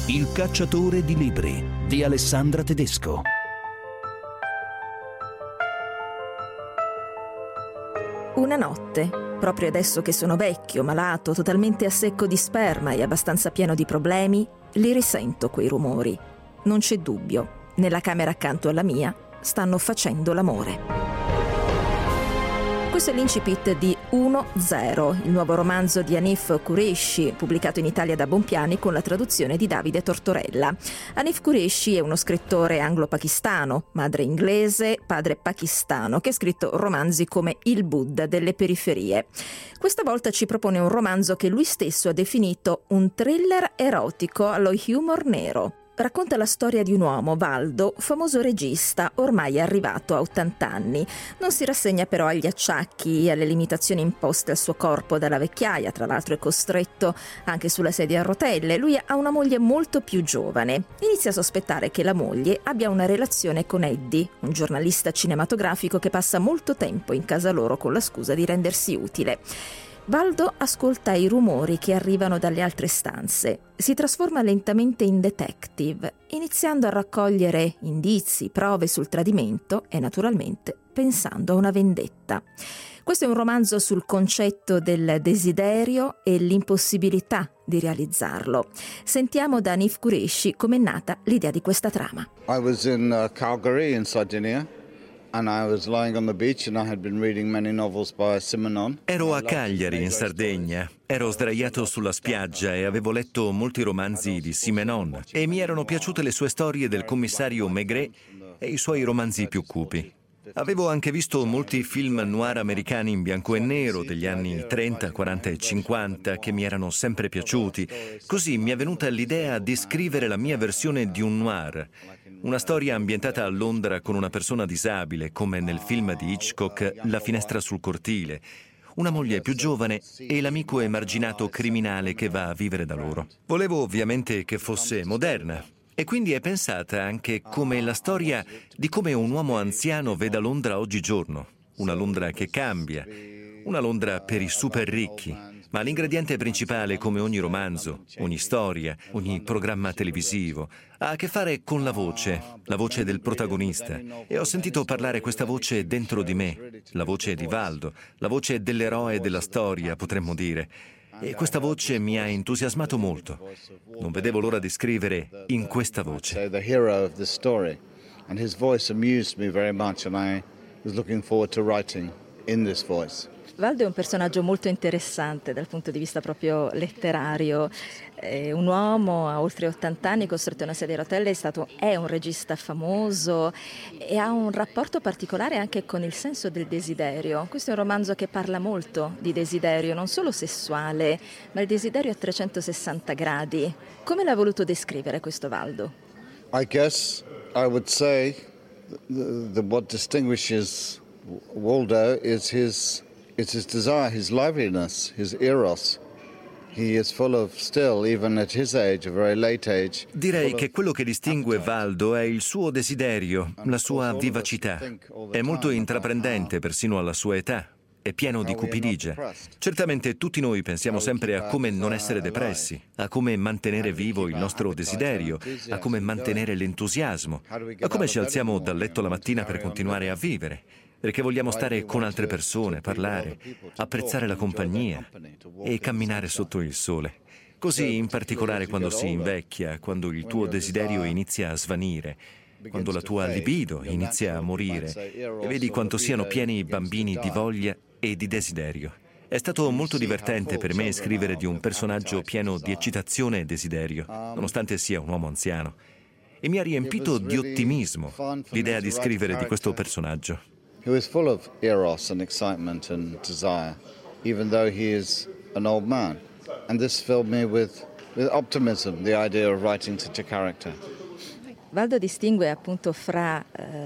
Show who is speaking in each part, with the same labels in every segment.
Speaker 1: Il cacciatore di libri di Alessandra Tedesco.
Speaker 2: Una notte, proprio adesso che sono vecchio, malato, totalmente a secco di sperma e abbastanza pieno di problemi, li risento quei rumori. Non c'è dubbio, nella camera accanto alla mia stanno facendo l'amore. Questo è l'incipit di 1-0, il nuovo romanzo di Hanif Kureishi, pubblicato in Italia da Bompiani con la traduzione di Davide Tortorella. Hanif Kureishi è uno scrittore anglo-pakistano, madre inglese, padre pakistano, che ha scritto romanzi come Il Buddha delle periferie. Questa volta ci propone un romanzo che lui stesso ha definito un thriller erotico allo humor nero. Racconta la storia di un uomo, Valdo, famoso regista, ormai arrivato a 80 anni. Non si rassegna però agli acciacchi e alle limitazioni imposte al suo corpo dalla vecchiaia, tra l'altro è costretto anche sulla sedia a rotelle. Lui ha una moglie molto più giovane. Inizia a sospettare che la moglie abbia una relazione con Eddie, un giornalista cinematografico che passa molto tempo in casa loro con la scusa di rendersi utile. Valdo ascolta i rumori che arrivano dalle altre stanze. Si trasforma lentamente in detective, iniziando a raccogliere indizi, prove sul tradimento e naturalmente pensando a una vendetta. Questo è un romanzo sul concetto del desiderio e l'impossibilità di realizzarlo. Sentiamo da Hanif Kureishi com'è nata l'idea di questa trama.
Speaker 3: I was in Calgary in Sardinia. And I was lying on the beach and I had been reading many novels by Simenon.
Speaker 4: Ero a Cagliari, in Sardegna. Ero sdraiato sulla spiaggia e avevo letto molti romanzi di Simenon e mi erano piaciute le sue storie del commissario Maigret e i suoi romanzi più cupi. Avevo anche visto molti film noir americani in bianco e nero degli anni 30, 40 e 50 che mi erano sempre piaciuti. Così mi è venuta l'idea di scrivere la mia versione di un noir. Una storia ambientata a Londra con una persona disabile, come nel film di Hitchcock La finestra sul cortile, una moglie più giovane e l'amico emarginato criminale che va a vivere da loro. Volevo ovviamente che fosse moderna e quindi è pensata anche come la storia di come un uomo anziano veda Londra oggigiorno, una Londra che cambia, una Londra per i super ricchi. Ma l'ingrediente principale, come ogni romanzo, ogni storia, ogni programma televisivo, ha a che fare con la voce del protagonista. E ho sentito parlare questa voce dentro di me, la voce di Valdo, la voce dell'eroe della storia, potremmo dire. E questa voce mi ha entusiasmato molto. Non vedevo l'ora di scrivere in questa voce.
Speaker 3: The hero of the story. And his voice amused me very much and I was looking forward to writing in this voice.
Speaker 2: Valdo è un personaggio molto interessante dal punto di vista proprio letterario. È un uomo a oltre 80 anni, costretto a una sedia a rotelle, è un regista famoso e ha un rapporto particolare anche con il senso del desiderio. Questo è un romanzo che parla molto di desiderio, non solo sessuale, ma il desiderio a 360 gradi. Come l'ha voluto descrivere questo Valdo?
Speaker 3: I guess I would say what distinguishes Waldo is his desire, his liveliness, his eros. He is full of still, even at his age, a very late age.
Speaker 4: Direi che quello che distingue Valdo è il suo desiderio, la sua vivacità. È molto intraprendente persino alla sua età. È pieno di cupidigia. Certamente tutti noi pensiamo sempre a come non essere depressi, a come mantenere vivo il nostro desiderio, a come mantenere l'entusiasmo, a come ci alziamo dal letto la mattina per continuare a vivere. Perché vogliamo stare con altre persone, parlare, apprezzare la compagnia e camminare sotto il sole. Così, in particolare quando si invecchia, quando il tuo desiderio inizia a svanire, quando la tua libido inizia a morire e vedi quanto siano pieni i bambini di voglia e di desiderio. È stato molto divertente per me scrivere di un personaggio pieno di eccitazione e desiderio, nonostante sia un uomo anziano. E mi ha riempito di ottimismo l'idea di scrivere di questo personaggio.
Speaker 3: Who is full of eros and excitement and desire, even though he is an old man. And this filled me with optimism, the idea of writing such a character.
Speaker 2: Valdo distingue appunto fra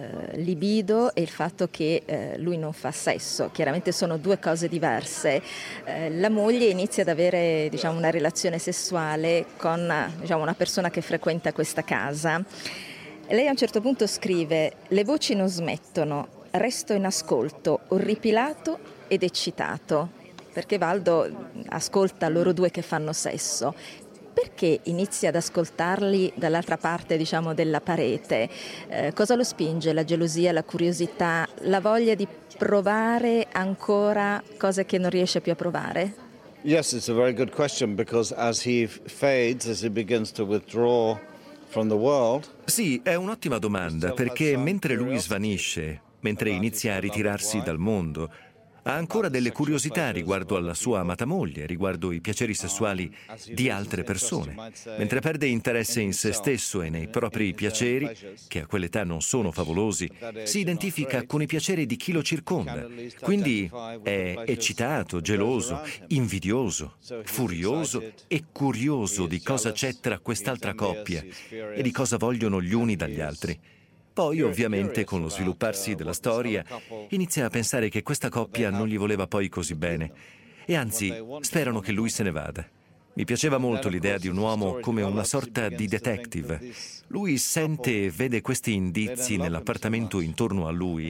Speaker 2: libido e il fatto che lui non fa sesso. Chiaramente sono due cose diverse. La moglie inizia ad avere, una relazione sessuale con, una persona che frequenta questa casa. Lei a un certo punto scrive: le voci non smettono, resto in ascolto, orripilato ed eccitato, perché Valdo ascolta loro due che fanno sesso. perché inizia ad ascoltarli dall'altra parte, diciamo, della parete? Cosa lo spinge? La gelosia, la curiosità, la voglia di provare ancora cose che non riesce più a provare?
Speaker 3: Yes, it's a very good question because as he fades, as he begins to withdraw from the world.
Speaker 4: Sì, è un'ottima domanda, perché mentre lui svanisce, mentre inizia a ritirarsi dal mondo, ha ancora delle curiosità riguardo alla sua amata moglie, riguardo i piaceri sessuali di altre persone. Mentre perde interesse in se stesso e nei propri piaceri, che a quell'età non sono favolosi, si identifica con i piaceri di chi lo circonda. Quindi è eccitato, geloso, invidioso, furioso e curioso di cosa c'è tra quest'altra coppia e di cosa vogliono gli uni dagli altri. Poi, ovviamente, con lo svilupparsi della storia, inizia a pensare che questa coppia non gli voleva poi così bene. E anzi, sperano che lui se ne vada. Mi piaceva molto l'idea di un uomo come una sorta di detective. Lui sente e vede questi indizi nell'appartamento intorno a lui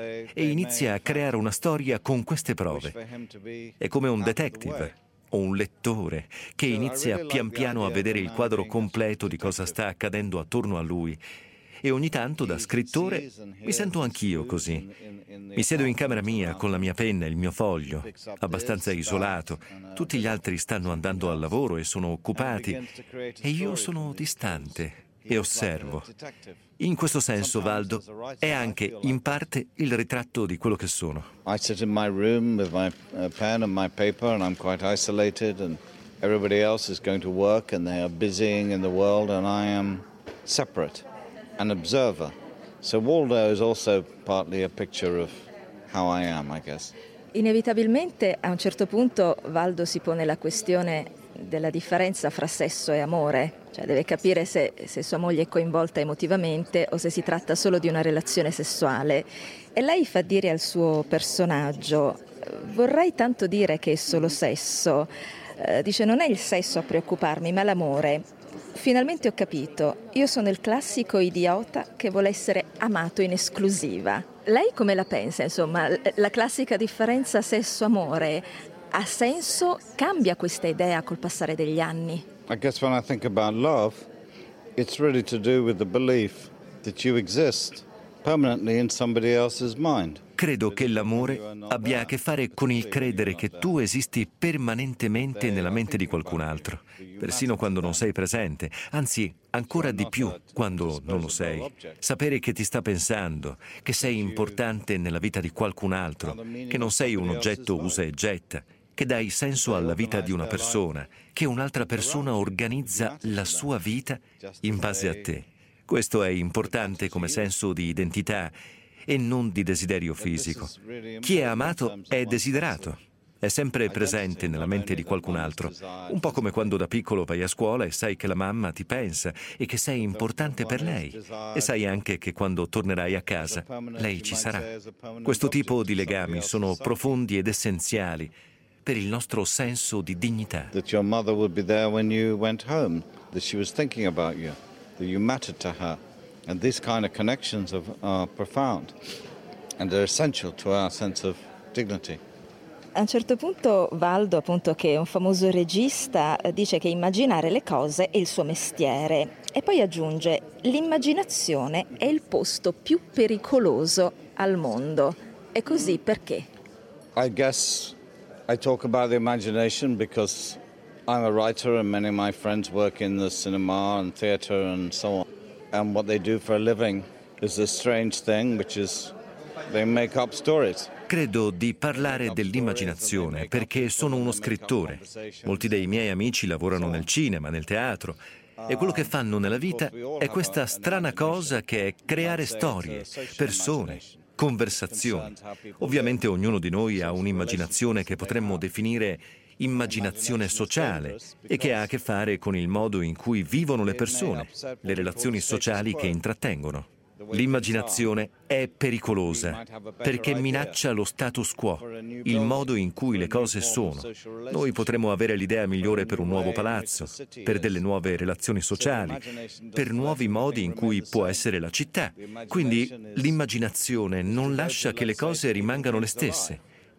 Speaker 4: e inizia a creare una storia con queste prove. È come un detective o un lettore che inizia pian piano a vedere il quadro completo di cosa sta accadendo attorno a lui. E ogni tanto, da scrittore, mi sento anch'io così. Mi siedo in camera mia con la mia penna e il mio foglio, abbastanza isolato. Tutti gli altri stanno andando al lavoro e sono occupati, e io sono distante e osservo. In questo senso, Valdo è anche, in parte, il ritratto di quello che sono.
Speaker 3: I sit in my room with my pen and my paper and I'm quite isolated and everybody else is going to work and they are busying in the world and I am separate. An observer. So Waldo is also partly a picture of how I am, I guess.
Speaker 2: Inevitabilmente a un certo punto Valdo si pone la questione della differenza fra sesso e amore, cioè deve capire se sua moglie è coinvolta emotivamente o se si tratta solo di una relazione sessuale. E lei fa dire al suo personaggio: vorrei tanto dire che è solo sesso. Dice: non è il sesso a preoccuparmi, ma l'amore. Finalmente ho capito, io sono il classico idiota che vuole essere amato in esclusiva. Lei come la pensa, insomma? La classica differenza sesso-amore ha senso? Cambia questa idea col passare degli anni?
Speaker 3: I guess when I think about love, it's really to do with the belief that you exist permanently in somebody else's mind.
Speaker 4: Credo che l'amore abbia a che fare con il credere che tu esisti permanentemente nella mente di qualcun altro, persino quando non sei presente, anzi ancora di più quando non lo sei. Sapere che ti sta pensando, che sei importante nella vita di qualcun altro, che non sei un oggetto usa e getta, che dai senso alla vita di una persona, che un'altra persona organizza la sua vita in base a te. Questo è importante come senso di identità e non di desiderio fisico. Chi è amato è desiderato, è sempre presente nella mente di qualcun altro, un po' come quando da piccolo vai a scuola e sai che la mamma ti pensa e che sei importante per lei, e sai anche che quando tornerai a casa lei ci sarà. Questo tipo di legami sono profondi ed essenziali per il nostro senso di dignità.
Speaker 3: That your mother would be there when you went home, that she was thinking about you, that you mattered to her. And these kind of connections are profound and they're essential to our sense of dignity.
Speaker 2: A un certo punto Valdo, appunto, che è un famoso regista, dice che immaginare le cose è il suo mestiere e poi aggiunge: l'immaginazione è il posto più pericoloso al mondo. E così perché?
Speaker 3: I guess I talk about the imagination because I'm a writer and many of my friends work in the cinema and theatre and so on. And what they do for a living is this strange thing, which is they make up stories.
Speaker 4: Credo di parlare dell'immaginazione perché sono uno scrittore. Molti dei miei amici lavorano nel cinema, nel teatro, e quello che fanno nella vita è questa strana cosa che è creare storie, persone, conversazioni. Ovviamente ognuno di noi ha un'immaginazione che potremmo definire immaginazione sociale e che ha a che fare con il modo in cui vivono le persone, le relazioni sociali che intrattengono. L'immaginazione è pericolosa perché minaccia lo status quo, il modo in cui le cose sono. Noi potremmo avere l'idea migliore per un nuovo palazzo, per delle nuove relazioni sociali, per nuovi modi in cui può essere la città. Quindi l'immaginazione non lascia che le cose rimangano le stesse.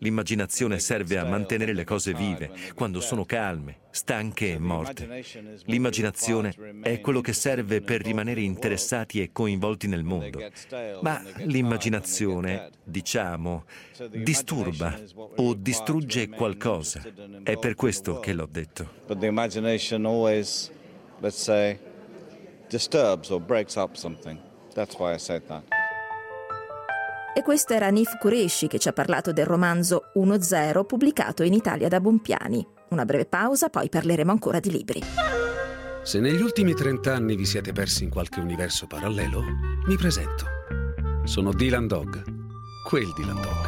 Speaker 4: L'immaginazione serve a mantenere le cose vive quando sono calme, stanche e morte. L'immaginazione è quello che serve per rimanere interessati e coinvolti nel mondo. Ma l'immaginazione, diciamo, disturba o distrugge qualcosa. È per questo che l'ho detto.
Speaker 3: But the imagination always, let's say, disturbs or breaks up something. That's why I said that.
Speaker 2: E questo era Hanif Kureishi che ci ha parlato del romanzo 1-0 pubblicato in Italia da Bompiani. Una breve pausa, poi parleremo ancora di libri.
Speaker 5: Se negli ultimi 30 anni vi siete persi in qualche universo parallelo, mi presento. Sono Dylan Dog, quel Dylan Dog.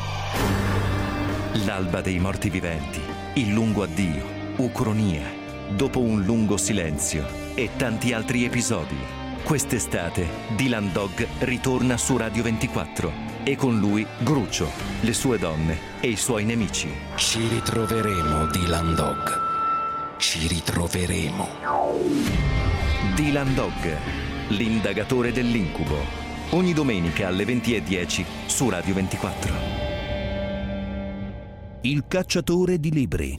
Speaker 4: L'alba dei morti viventi, il lungo addio, Ucronia, dopo un lungo silenzio e tanti altri episodi. Quest'estate Dylan Dog ritorna su Radio 24 e con lui Gruccio, le sue donne e i suoi nemici.
Speaker 5: Ci ritroveremo, Dylan Dog. Ci ritroveremo.
Speaker 4: Dylan Dog, l'indagatore dell'incubo. Ogni domenica alle 20:10 su Radio 24.
Speaker 1: Il cacciatore di libri.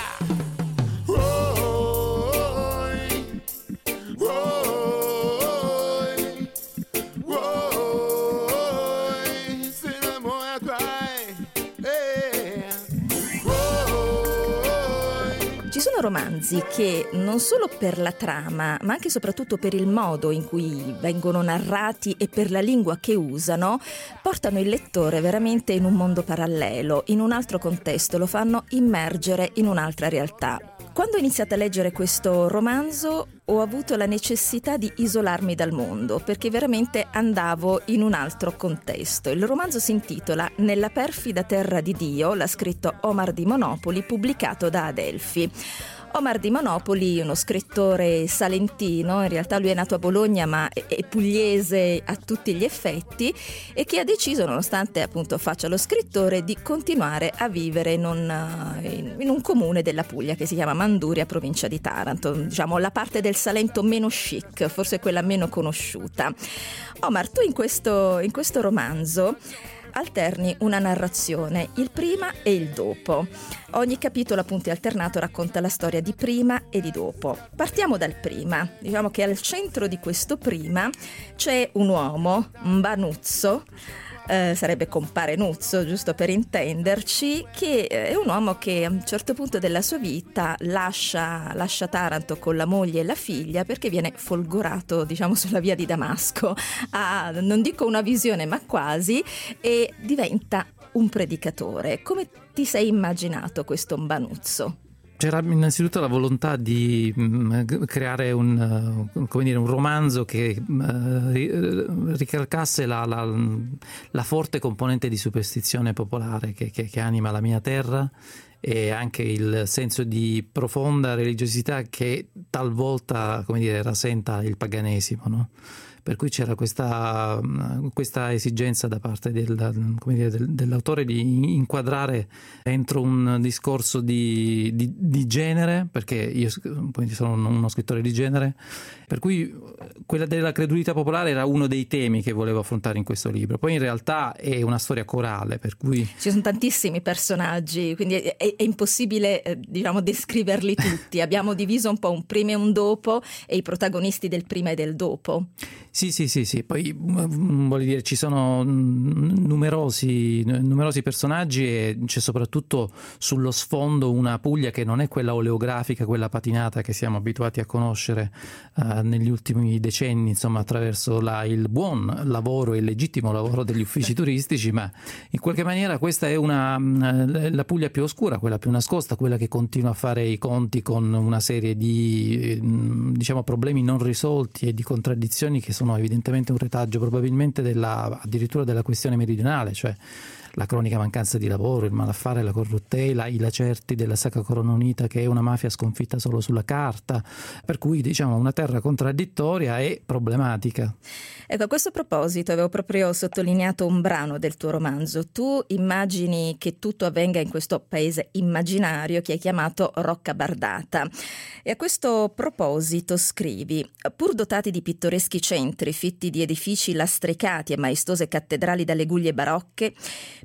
Speaker 2: Romanzi che non solo per la trama, ma anche e soprattutto per il modo in cui vengono narrati e per la lingua che usano, portano il lettore veramente in un mondo parallelo, in un altro contesto, lo fanno immergere in un'altra realtà. Quando ho iniziato a leggere questo romanzo ho avuto la necessità di isolarmi dal mondo, perché veramente andavo in un altro contesto. Il romanzo si intitola Nella perfida terra di Dio, l'ha scritto Omar Di Monopoli, pubblicato da Adelphi. Omar Di Monopoli, uno scrittore salentino, in realtà lui è nato a Bologna ma è pugliese a tutti gli effetti, e che ha deciso, nonostante appunto faccia lo scrittore, di continuare a vivere in un comune della Puglia che si chiama Manduria, provincia di Taranto, diciamo la parte del Salento meno chic, forse quella meno conosciuta. Omar, tu in questo romanzo alterni una narrazione, il prima e il dopo. Ogni capitolo, appunto, alternato racconta la storia di prima e di dopo. Partiamo dal prima. Diciamo che al centro di questo prima c'è un uomo, Mbanuzzo, sarebbe compare Nuzzo, giusto per intenderci, che è un uomo che a un certo punto della sua vita lascia Taranto con la moglie e la figlia perché viene folgorato, diciamo, sulla via di Damasco. Ha, non dico una visione, ma quasi, e diventa un predicatore. Come ti sei immaginato questo Mbanuzzo?
Speaker 6: C'era innanzitutto la volontà di creare un romanzo che ricalcasse la forte componente di superstizione popolare che anima la mia terra, e anche il senso di profonda religiosità che talvolta, rasenta il paganesimo, no? Per cui c'era questa esigenza da parte dell'autore di inquadrare entro un discorso di genere, perché io sono uno scrittore di genere, per cui quella della credulità popolare era uno dei temi che volevo affrontare in questo libro. Poi in realtà è una storia corale, per cui
Speaker 2: ci sono tantissimi personaggi, quindi è impossibile descriverli tutti. Abbiamo diviso un po' un prima e un dopo, e i protagonisti del prima e del dopo.
Speaker 6: Sì. Poi voglio dire, ci sono numerosi personaggi, e c'è soprattutto sullo sfondo una Puglia che non è quella oleografica, quella patinata che siamo abituati a conoscere negli ultimi decenni, insomma, attraverso il buon lavoro e il legittimo lavoro degli uffici turistici, ma in qualche maniera questa è la Puglia più oscura, quella più nascosta, quella che continua a fare i conti con una serie di problemi non risolti e di contraddizioni che sono evidentemente un retaggio probabilmente addirittura della questione meridionale, cioè la cronica mancanza di lavoro, il malaffare, la corruttela, i lacerti della Sacra Corona Unita, che è una mafia sconfitta solo sulla carta, per cui una terra contraddittoria e problematica.
Speaker 2: Ecco, a questo proposito avevo proprio sottolineato un brano del tuo romanzo. Tu immagini che tutto avvenga in questo paese immaginario che hai chiamato Roccabardata, e a questo proposito scrivi: pur dotati di pittoreschi centri fitti di edifici lastricati e maestose cattedrali dalle guglie barocche,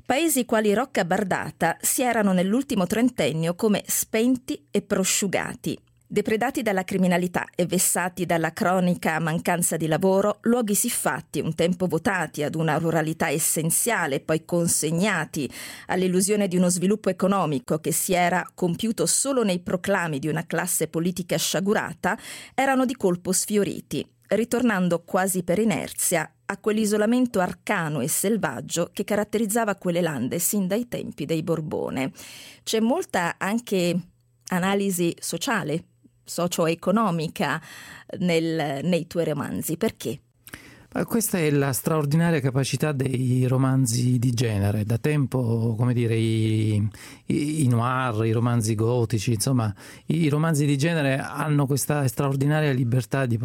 Speaker 2: Paesi quali Roccabardata si erano nell'ultimo trentennio come spenti e prosciugati. Depredati dalla criminalità e vessati dalla cronica mancanza di lavoro, luoghi siffatti, un tempo votati ad una ruralità essenziale, poi consegnati all'illusione di uno sviluppo economico che si era compiuto solo nei proclami di una classe politica sciagurata, erano di colpo sfioriti, ritornando quasi per inerzia a quell'isolamento arcano e selvaggio che caratterizzava quelle lande sin dai tempi dei Borbone. C'è molta anche analisi sociale, socio-economica nei tuoi romanzi. Perché?
Speaker 6: Questa è la straordinaria capacità dei romanzi di genere. Da tempo, come dire, i noir, i romanzi gotici, insomma, i romanzi di genere hanno questa straordinaria libertà di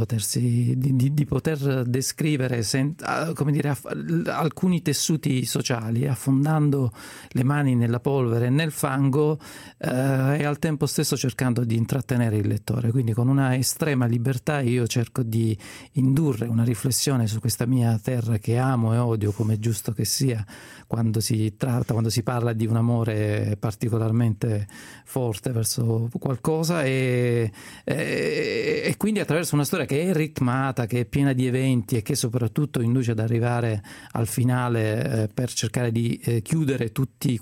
Speaker 6: poter descrivere, come dire, alcuni tessuti sociali, affondando le mani nella polvere e nel fango e al tempo stesso cercando di intrattenere il lettore. Quindi con una estrema libertà io cerco di indurre una riflessione su questa mia terra che amo e odio, come è giusto che sia quando si parla di un amore particolarmente forte verso qualcosa, e quindi attraverso una storia che è ritmata, che è piena di eventi e che soprattutto induce ad arrivare al finale per cercare di chiudere tutti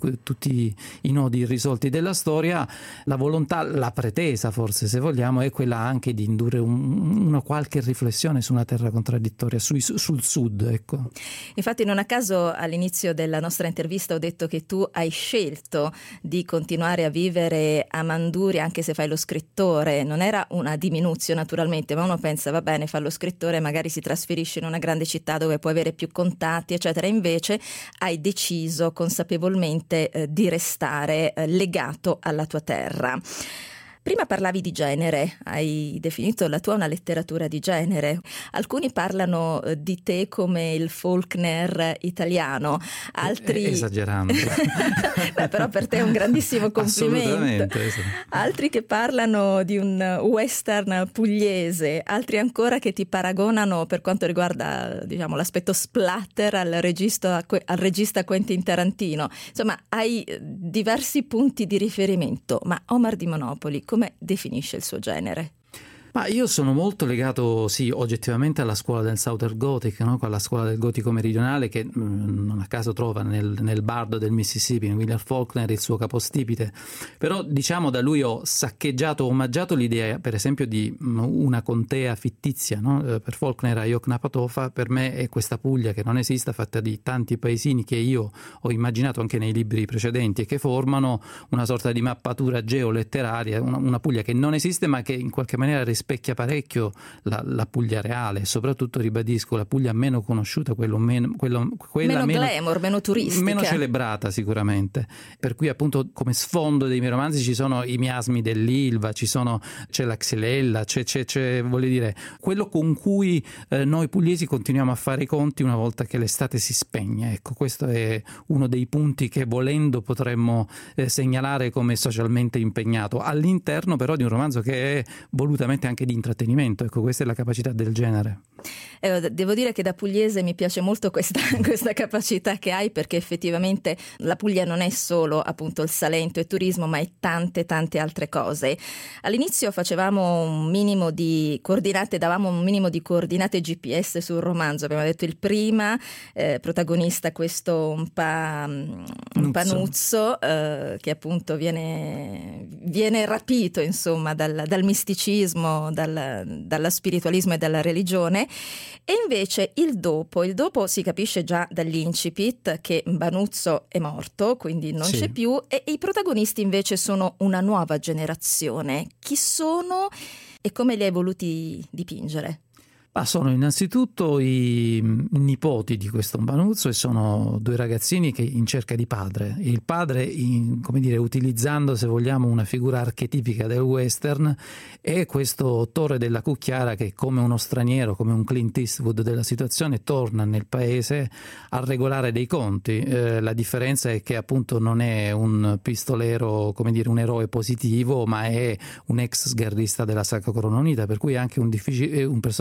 Speaker 6: i nodi irrisolti della storia. La volontà, la pretesa forse, se vogliamo, è quella anche di indurre una qualche riflessione su una terra contraddittoria, sul sud, ecco.
Speaker 2: Infatti non a caso all'inizio della nostra intervista ho detto che tu hai scelto di continuare a vivere a Manduria anche se fai lo scrittore. Non era una diminuzione naturalmente, ma uno pensa va bene, fa lo scrittore, magari si trasferisce in una grande città dove può avere più contatti eccetera, invece hai deciso consapevolmente di restare legato alla tua terra. Prima parlavi di genere, hai definito la tua una letteratura di genere. Alcuni parlano di te come il Faulkner italiano, altri...
Speaker 6: Esagerando.
Speaker 2: Beh, però per te è un grandissimo complimento.
Speaker 6: Assolutamente. Sì.
Speaker 2: Altri che parlano di un western pugliese, altri ancora che ti paragonano per quanto riguarda, diciamo, l'aspetto splatter al regista Quentin Tarantino. Insomma, hai diversi punti di riferimento, ma Omar di Monopoli come definisce il suo genere?
Speaker 6: Ma io sono molto legato, sì, oggettivamente alla scuola del Southern Gothic, no? Alla scuola del gotico meridionale che non a caso trova nel bardo del Mississippi, in William Faulkner, il suo capostipite. Però diciamo da lui ho omaggiato l'idea, per esempio, di una contea fittizia, no? Per Faulkner a Yoknapatawpha, per me è questa Puglia che non esista, fatta di tanti paesini che io ho immaginato anche nei libri precedenti e che formano una sorta di mappatura geoletteraria, una Puglia che non esiste ma che in qualche maniera rispecchia parecchio la Puglia reale, e soprattutto, ribadisco, la Puglia meno conosciuta, quella meno
Speaker 2: glamour, meno turistica,
Speaker 6: meno celebrata sicuramente, per cui appunto come sfondo dei miei romanzi ci sono i miasmi dell'Ilva, c'è la Xylella, c'è voglio dire quello con cui noi pugliesi continuiamo a fare i conti una volta che l'estate si spegne. Ecco, questo è uno dei punti che volendo potremmo segnalare come socialmente impegnato, all'interno però di un romanzo che è volutamente anche di intrattenimento. Ecco, questa è la capacità del genere.
Speaker 2: Devo dire che da pugliese mi piace molto questa capacità che hai, perché effettivamente la Puglia non è solo appunto il Salento e turismo, ma è tante altre cose. All'inizio davamo un minimo di coordinate GPS sul romanzo. Abbiamo detto il prima protagonista, questo un panuzzo che appunto viene rapito insomma dal misticismo, dalla spiritualismo e dalla religione. E invece il dopo si capisce già dall'incipit che Banuzzo è morto, quindi non c'è più, e i protagonisti invece sono una nuova generazione. Chi sono e come li hai voluti dipingere?
Speaker 6: Sono innanzitutto i nipoti di questo Banuzzo, e sono due ragazzini che in cerca di padre. Il padre, come dire, utilizzando, se vogliamo, una figura archetipica del western, è questo Torre della Cucchiara che, come uno straniero, come un Clint Eastwood della situazione, torna nel paese a regolare dei conti. La differenza è che appunto non è un pistolero, come dire, un eroe positivo, ma è un ex sgardista della Sacra Corona Unita, per cui è anche un personaggio con cui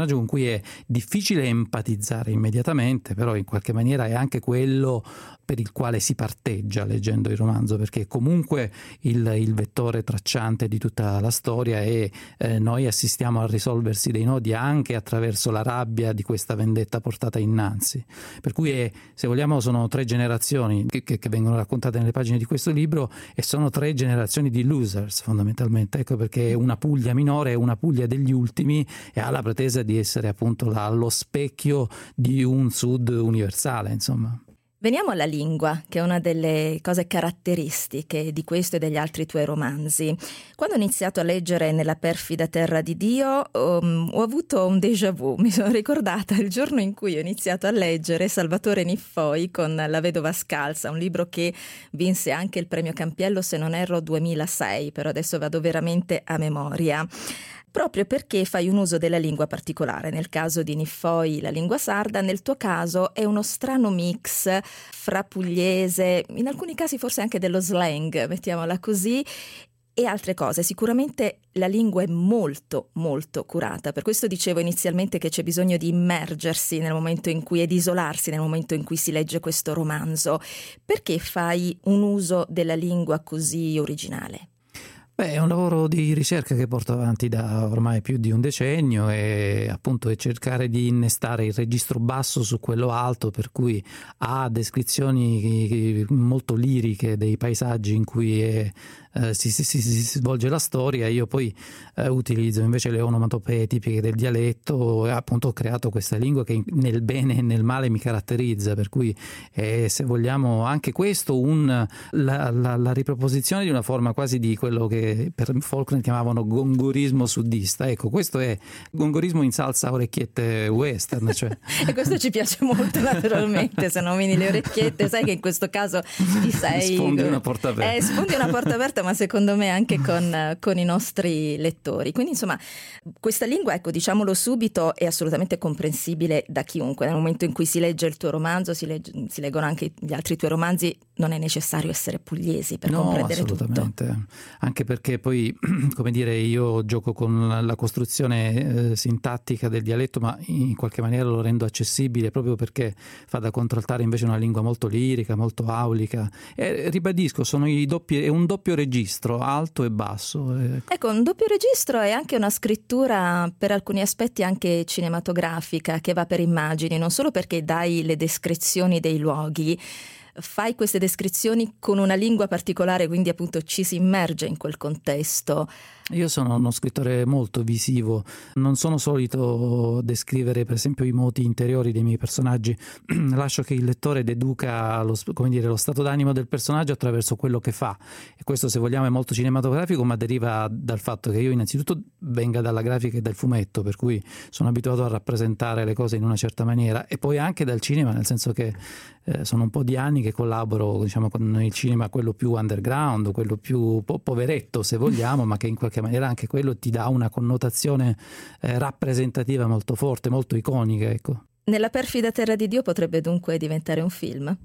Speaker 6: cui è difficile empatizzare immediatamente, però in qualche maniera è anche quello per il quale si parteggia leggendo il romanzo, perché comunque il vettore tracciante di tutta la storia e noi assistiamo al risolversi dei nodi anche attraverso la rabbia di questa vendetta portata innanzi. Per cui se vogliamo sono 3 generazioni che vengono raccontate nelle pagine di questo libro, e sono 3 generazioni di losers fondamentalmente, ecco perché una Puglia minore è una Puglia degli ultimi e ha la pretesa di essere appunto lo specchio di un Sud universale, insomma.
Speaker 2: Veniamo alla lingua, che è una delle cose caratteristiche di questo e degli altri tuoi romanzi. Quando ho iniziato a leggere Nella perfida terra di Dio, ho avuto un déjà vu. Mi sono ricordata il giorno in cui ho iniziato a leggere Salvatore Niffoi con La vedova scalza, un libro che vinse anche il premio Campiello, se non erro 2006, però adesso vado veramente a memoria. Proprio perché fai un uso della lingua particolare. Nel caso di Niffoi la lingua sarda, nel tuo caso è uno strano mix fra pugliese, in alcuni casi forse anche dello slang, mettiamola così, e altre cose. Sicuramente la lingua è molto molto curata, per questo dicevo inizialmente che c'è bisogno di immergersi nel momento in cui, ed isolarsi nel momento in cui si legge questo romanzo. Perché fai un uso della lingua così originale?
Speaker 6: Beh, è un lavoro di ricerca che porto avanti da ormai più di un decennio, e appunto è cercare di innestare il registro basso su quello alto, per cui ha descrizioni molto liriche dei paesaggi in cui si svolge la storia. Io poi utilizzo invece le onomatopee tipiche del dialetto, e appunto ho creato questa lingua che nel bene e nel male mi caratterizza, per cui se vogliamo anche questo la riproposizione di una forma quasi di quello che per Faulkner chiamavano gongorismo sudista. Ecco, questo è gongorismo in salsa orecchiette western, cioè.
Speaker 2: E questo ci piace molto, naturalmente. Se nomini le orecchiette, sai che in questo caso ti sei
Speaker 6: sfondi una porta aperta.
Speaker 2: Sfondi una porta aperta, ma secondo me anche con i nostri lettori. Quindi insomma questa lingua, ecco, diciamolo subito, è assolutamente comprensibile da chiunque. Nel momento in cui si legge il tuo romanzo, si leggono anche gli altri tuoi romanzi, non è necessario essere pugliesi per comprendere
Speaker 6: assolutamente.
Speaker 2: tutto.
Speaker 6: Anche perché poi, come dire, io gioco con la costruzione sintattica del dialetto, ma in qualche maniera lo rendo accessibile, proprio perché fa da contraltare invece una lingua molto lirica, molto aulica. E ribadisco, è un doppio registro, alto e basso.
Speaker 2: Ecco, un doppio registro è anche una scrittura per alcuni aspetti anche cinematografica, che va per immagini, non solo perché dai le descrizioni dei luoghi, fai queste descrizioni con una lingua particolare, quindi appunto ci si immerge in quel contesto.
Speaker 6: Io sono uno scrittore molto visivo, non sono solito descrivere per esempio i moti interiori dei miei personaggi, lascio che il lettore deduca lo stato d'animo del personaggio attraverso quello che fa, e questo, se vogliamo, è molto cinematografico, ma deriva dal fatto che io innanzitutto venga dalla grafica e dal fumetto, per cui sono abituato a rappresentare le cose in una certa maniera, e poi anche dal cinema, nel senso che sono un po' di anni che collaboro, diciamo, con il cinema, quello più underground, quello più poveretto se vogliamo, ma che in qualche maniera anche quello ti dà una connotazione rappresentativa molto forte, molto iconica, ecco.
Speaker 2: Nella perfida terra di Dio potrebbe dunque diventare un film?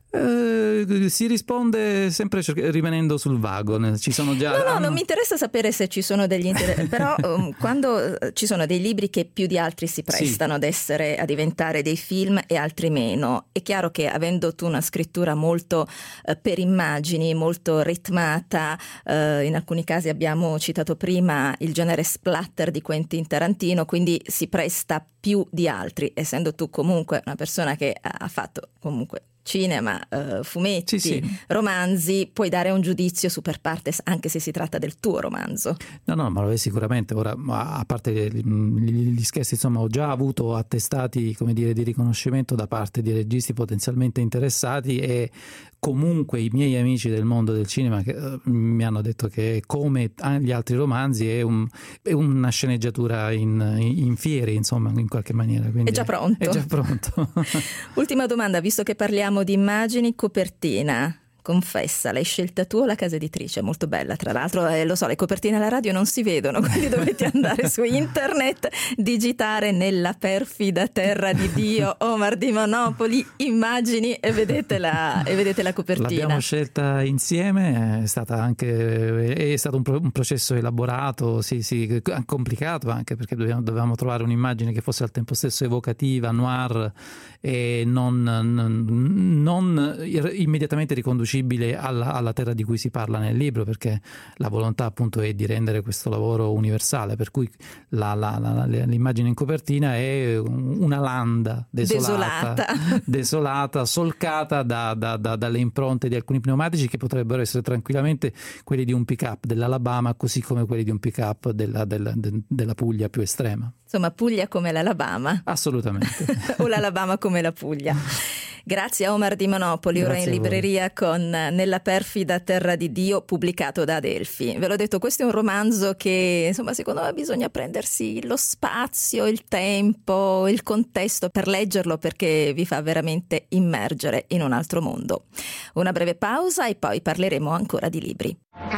Speaker 6: Si risponde sempre rimanendo sul vago. Ci sono già
Speaker 2: non mi interessa sapere se ci sono degli però quando ci sono dei libri che più di altri si prestano a diventare dei film e altri meno, è chiaro che avendo tu una scrittura molto per immagini, molto ritmata, in alcuni casi abbiamo citato prima il genere splatter di Quentin Tarantino, quindi si presta più di altri, essendo tu comunque una persona che ha fatto comunque cinema, fumetti, romanzi, puoi dare un giudizio super partes anche se si tratta del tuo romanzo.
Speaker 6: No, ma lo è sicuramente. Ora, a parte gli scherzi, insomma, ho già avuto attestati, come dire, di riconoscimento da parte di registi potenzialmente interessati, e comunque i miei amici del mondo del cinema che mi hanno detto che, come gli altri romanzi, è una sceneggiatura in fieri, insomma, in qualche maniera. Quindi
Speaker 2: è già pronto.
Speaker 6: È già pronto.
Speaker 2: Ultima domanda, visto che parliamo di immagini, copertina confessa, l'hai scelta tu o la casa editrice? Molto bella, tra l'altro, lo so, le copertine alla radio non si vedono, quindi dovete andare su internet, digitare Nella perfida terra di Dio, Omar di Monopoli, immagini e vedete la copertina.
Speaker 6: L'abbiamo scelta insieme, è stato un processo elaborato, sì, complicato anche, perché dovevamo trovare un'immagine che fosse al tempo stesso evocativa, noir e non immediatamente riconducibile alla terra di cui si parla nel libro, perché la volontà appunto è di rendere questo lavoro universale, per cui l'immagine in copertina è una landa desolata, solcata dalle impronte di alcuni pneumatici che potrebbero essere tranquillamente quelli di un pick-up dell'Alabama, così come quelli di un pick-up della Puglia più estrema.
Speaker 2: Insomma, Puglia come l'Alabama.
Speaker 6: Assolutamente.
Speaker 2: O l'Alabama come la Puglia. Grazie a Omar di Monopoli, ora in libreria con Nella perfida terra di Dio, pubblicato da Adelphi. Ve l'ho detto, questo è un romanzo che, insomma, secondo me bisogna prendersi lo spazio, il tempo, il contesto per leggerlo, perché vi fa veramente immergere in un altro mondo. Una breve pausa e poi parleremo ancora di libri.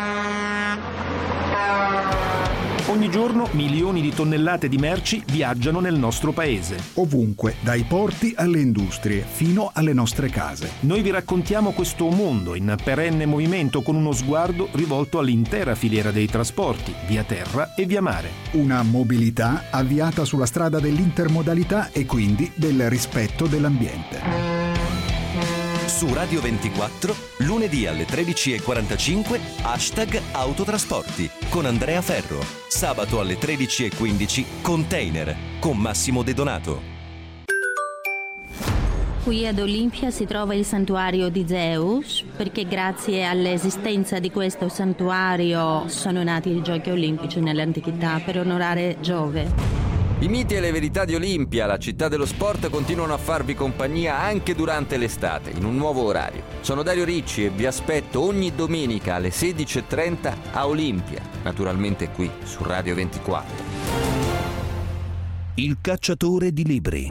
Speaker 7: Ogni giorno milioni di tonnellate di merci viaggiano nel nostro paese.
Speaker 8: Ovunque, dai porti alle industrie, fino alle nostre case.
Speaker 7: Noi vi raccontiamo questo mondo in perenne movimento, con uno sguardo rivolto all'intera filiera dei trasporti, via terra e via mare.
Speaker 8: Una mobilità avviata sulla strada dell'intermodalità e quindi del rispetto dell'ambiente.
Speaker 1: Su Radio 24, lunedì alle 13.45, #autotrasporti con Andrea Ferro. Sabato alle 13.15, Container con Massimo De Donato.
Speaker 9: Qui ad Olimpia si trova il santuario di Zeus, perché grazie all'esistenza di questo santuario sono nati i giochi olimpici nell'antichità per onorare Giove.
Speaker 10: I miti e le verità di Olimpia, la città dello sport, continuano a farvi compagnia anche durante l'estate, in un nuovo orario. Sono Dario Ricci e vi aspetto ogni domenica alle 16.30 a Olimpia, naturalmente qui su Radio 24.
Speaker 1: Il cacciatore di libri.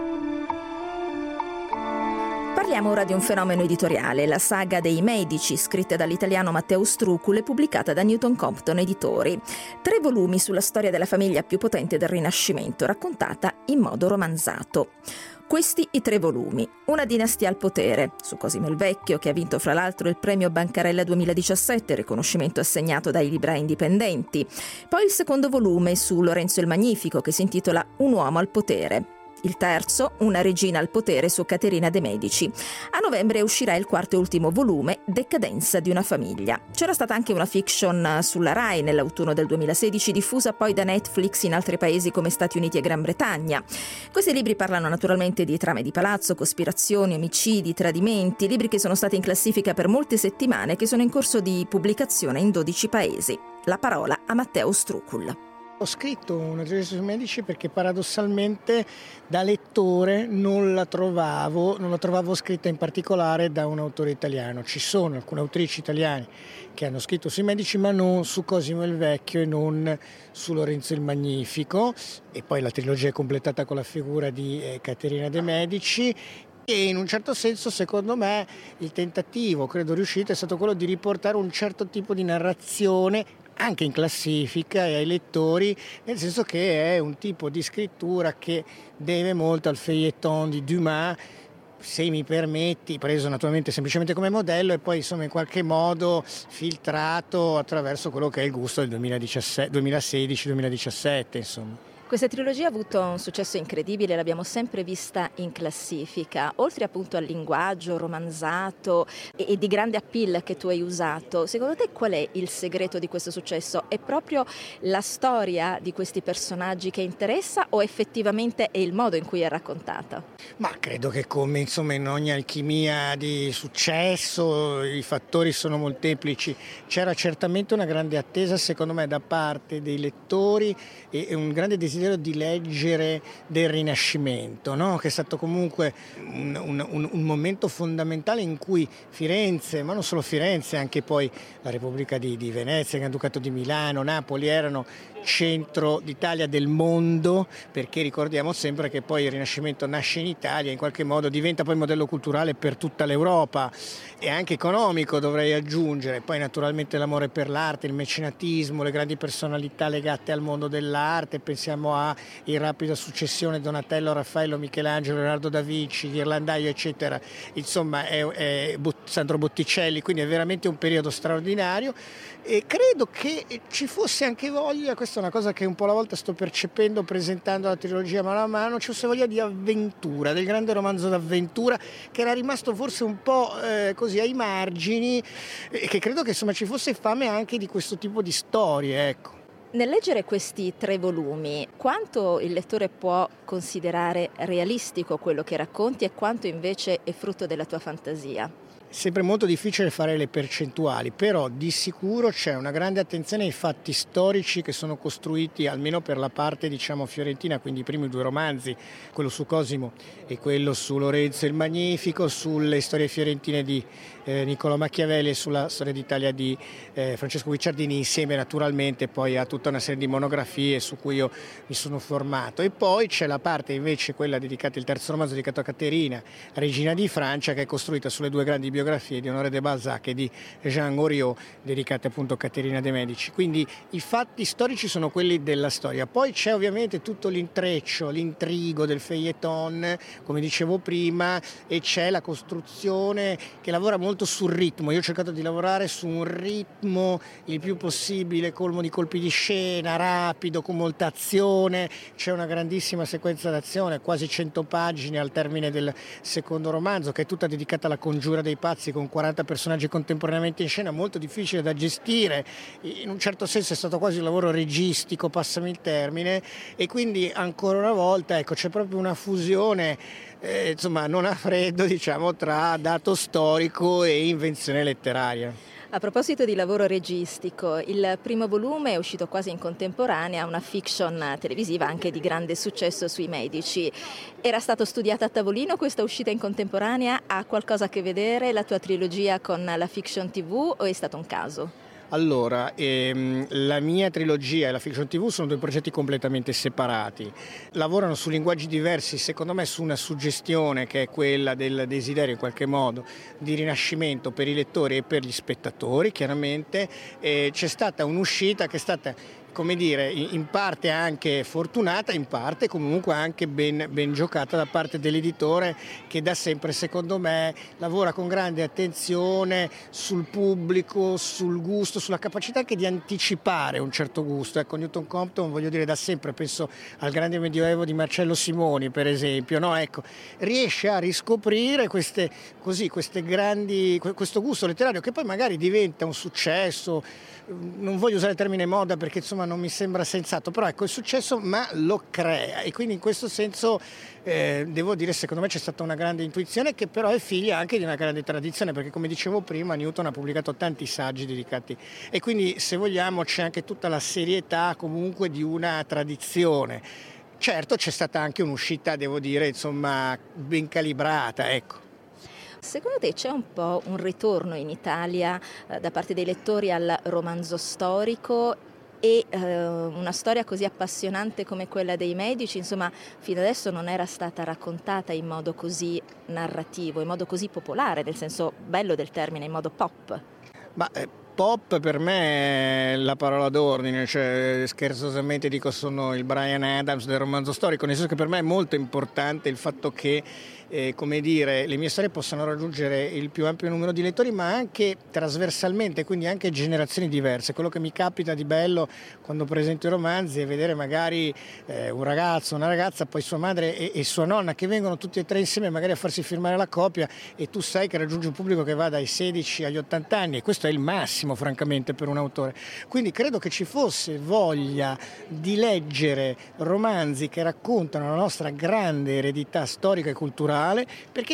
Speaker 2: Parliamo ora di un fenomeno editoriale, la saga dei Medici, scritta dall'italiano Matteo Strucul e pubblicata da Newton Compton Editori. 3 volumi sulla storia della famiglia più potente del Rinascimento, raccontata in modo romanzato. Questi i 3 volumi. Una dinastia al potere, su Cosimo il Vecchio, che ha vinto fra l'altro il premio Bancarella 2017, riconoscimento assegnato dai librai indipendenti. Poi il secondo volume su Lorenzo il Magnifico, che si intitola Un uomo al potere. Il terzo, Una regina al potere su Caterina de' Medici. A novembre uscirà il quarto e ultimo volume, Decadenza di una famiglia. C'era stata anche una fiction sulla Rai nell'autunno del 2016, diffusa poi da Netflix in altri paesi come Stati Uniti e Gran Bretagna. Questi libri parlano naturalmente di trame di palazzo, cospirazioni, omicidi, tradimenti, libri che sono stati in classifica per molte settimane e che sono in corso di pubblicazione in 12 paesi. La parola a Matteo Strucul.
Speaker 11: Ho scritto una trilogia sui Medici perché paradossalmente da lettore non la trovavo scritta in particolare da un autore italiano. Ci sono alcune autrici italiane che hanno scritto sui Medici, ma non su Cosimo il Vecchio e non su Lorenzo il Magnifico, e poi la trilogia è completata con la figura di Caterina de' Medici. E in un certo senso, secondo me, il tentativo, credo riuscito, è stato quello di riportare un certo tipo di narrazione anche in classifica e ai lettori, nel senso che è un tipo di scrittura che deve molto al feuilleton di Dumas, se mi permetti, preso naturalmente semplicemente come modello e poi insomma in qualche modo filtrato attraverso quello che è il gusto del 2016-2017, insomma.
Speaker 2: Questa trilogia ha avuto un successo incredibile, l'abbiamo sempre vista in classifica, oltre appunto al linguaggio romanzato e di grande appeal che tu hai usato. Secondo te qual è il segreto di questo successo? È proprio la storia di questi personaggi che interessa o effettivamente è il modo in cui è raccontata?
Speaker 11: Ma credo che come insomma in ogni alchimia di successo i fattori sono molteplici. C'era certamente una grande attesa secondo me da parte dei lettori e un grande desiderio desiderio di leggere del Rinascimento, no? Che è stato comunque un momento fondamentale in cui Firenze, ma non solo Firenze, anche poi la Repubblica di Venezia, il Granducato di Milano, Napoli erano centro d'Italia, del mondo, perché ricordiamo sempre che poi il Rinascimento nasce in Italia, in qualche modo diventa poi modello culturale per tutta l'Europa e anche economico, dovrei aggiungere. Poi naturalmente l'amore per l'arte, il mecenatismo, le grandi personalità legate al mondo dell'arte, pensiamo a in rapida successione Donatello, Raffaello, Michelangelo, Leonardo da Vinci, Ghirlandaio eccetera, insomma è Sandro Botticelli, quindi è veramente un periodo straordinario e credo che ci fosse anche voglia, questa è una cosa che un po' alla volta sto percependo presentando la trilogia mano a mano, ci fosse voglia di avventura, del grande romanzo d'avventura che era rimasto forse un po' così ai margini e che credo che insomma ci fosse fame anche di questo tipo di storie, ecco.
Speaker 2: Nel leggere questi 3 volumi, quanto il lettore può considerare realistico quello che racconti e quanto invece è frutto della tua fantasia?
Speaker 11: Sempre molto difficile fare le percentuali, però di sicuro c'è una grande attenzione ai fatti storici che sono costruiti, almeno per la parte diciamo fiorentina, quindi i primi 2 romanzi, quello su Cosimo e quello su Lorenzo il Magnifico, sulle storie fiorentine di Niccolò Machiavelli e sulla storia d'Italia di Francesco Guicciardini, insieme naturalmente poi a tutta una serie di monografie su cui io mi sono formato. E poi c'è la parte invece, quella dedicata, il terzo romanzo dedicato a Caterina, regina di Francia, che è costruita sulle 2 grandi biografie di Honoré de Balzac e di Jean Goriot, dedicate appunto a Caterina de' Medici. Quindi i fatti storici sono quelli della storia. Poi c'è ovviamente tutto l'intreccio, l'intrigo del feuilleton, come dicevo prima, e c'è la costruzione che lavora molto sul ritmo. Io ho cercato di lavorare su un ritmo il più possibile, colmo di colpi di scena, rapido, con molta azione. C'è una grandissima sequenza d'azione, quasi 100 pagine al termine del secondo romanzo, che è tutta dedicata alla congiura dei pazzi, con 40 personaggi contemporaneamente in scena, molto difficile da gestire. In un certo senso è stato quasi un lavoro registico, passami il termine, e quindi ancora una volta ecco, c'è proprio una fusione insomma non a freddo, diciamo, tra dato storico e invenzione letteraria.
Speaker 2: A proposito di lavoro registico, il primo volume è uscito quasi in contemporanea, una fiction televisiva anche di grande successo sui medici. Era stato studiato a tavolino questa uscita in contemporanea? Ha qualcosa a che vedere la tua trilogia con la fiction TV o è stato un caso?
Speaker 11: Allora, la mia trilogia e la fiction TV sono 2 progetti completamente separati. Lavorano su linguaggi diversi, secondo me su una suggestione che è quella del desiderio in qualche modo di rinascimento per i lettori e per gli spettatori, chiaramente. C'è stata un'uscita che è stata, come dire, in parte anche fortunata, in parte comunque anche ben giocata da parte dell'editore, che da sempre secondo me lavora con grande attenzione sul pubblico, sul gusto, sulla capacità anche di anticipare un certo gusto. Ecco, Newton Compton, voglio dire, da sempre, penso al grande medioevo di Marcello Simoni per esempio, no? Ecco, riesce a riscoprire questo gusto letterario che poi magari diventa un successo. Non voglio usare il termine moda perché insomma non mi sembra sensato, però ecco, il successo ma lo crea, e quindi in questo senso devo dire, secondo me c'è stata una grande intuizione, che però è figlia anche di una grande tradizione, perché come dicevo prima Newton ha pubblicato tanti saggi dedicati, e quindi se vogliamo c'è anche tutta la serietà comunque di una tradizione. Certo, c'è stata anche un'uscita, devo dire, insomma, ben calibrata, ecco.
Speaker 2: Secondo te c'è un po' un ritorno in Italia da parte dei lettori al romanzo storico e una storia così appassionante come quella dei Medici, insomma, fino adesso non era stata raccontata in modo così narrativo, in modo così popolare, nel senso bello del termine, in modo pop?
Speaker 11: Pop per me è la parola d'ordine, cioè scherzosamente dico sono il Bryan Adams del romanzo storico, nel senso che per me è molto importante il fatto che come dire, le mie storie possano raggiungere il più ampio numero di lettori, ma anche trasversalmente, quindi anche generazioni diverse. Quello che mi capita di bello quando presento i romanzi è vedere magari un ragazzo, una ragazza, poi sua madre e sua nonna, che vengono tutti e 3 insieme magari a farsi firmare la copia, e tu sai che raggiungi un pubblico che va dai 16 agli 80 anni, e questo è il massimo francamente per un autore. Quindi credo che ci fosse voglia di leggere romanzi che raccontano la nostra grande eredità storica e culturale, perché